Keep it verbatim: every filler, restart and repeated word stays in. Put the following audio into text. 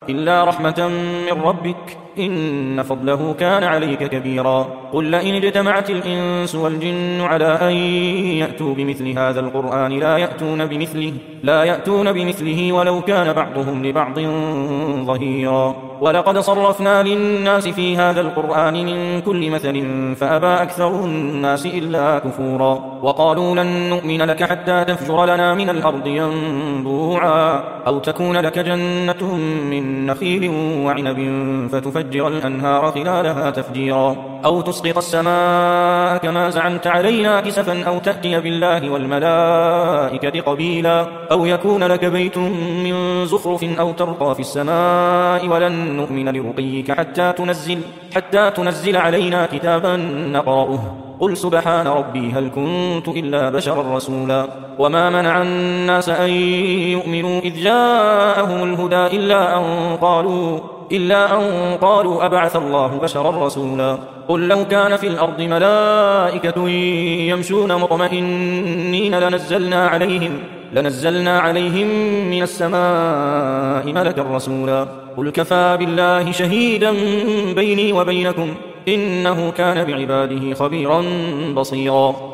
إلا رحمة من ربك إن فضله كان عليك كبيرا. قل لئن اجتمعت الإنس والجن على أن يأتوا بمثل هذا القرآن لا يأتون بمثله, لا يأتون بمثله ولو كان بعضهم لبعض ظهيرا. ولقد صرفنا للناس في هذا القرآن من كل مثل فأبى أكثر الناس إلا كفورا. وقالوا لن نؤمن لك حتى تفجر لنا من الأرض ينبوعا أو تكون لك جنة من نخيل وعنب فتفجر الأنهار خلالها تفجيرا أو تسقط السماء كما زعمت علينا كسفا أو تأتي بالله والملائكة قبيلا أو يكون لك بيت من زخرف أو ترقى في السماء ولن نؤمن لرقيك حتى تنزل, حتى تنزل علينا كتابا نقرأه. قل سبحان ربي هل كنت إلا بشرا رسولا. وما منع الناس أن يؤمنوا إذ جاءهم الهدى إلا أن قالوا إلا أن قالوا أبعث الله بشرا رسولا. قل لو كان في الأرض ملائكة يمشون مطمئنين لنزلنا عليهم لنزلنا عليهم من السماء ملكا رسولا. قل كفى بالله شهيدا بيني وبينكم إنه كان بعباده خبيرا بصيرا.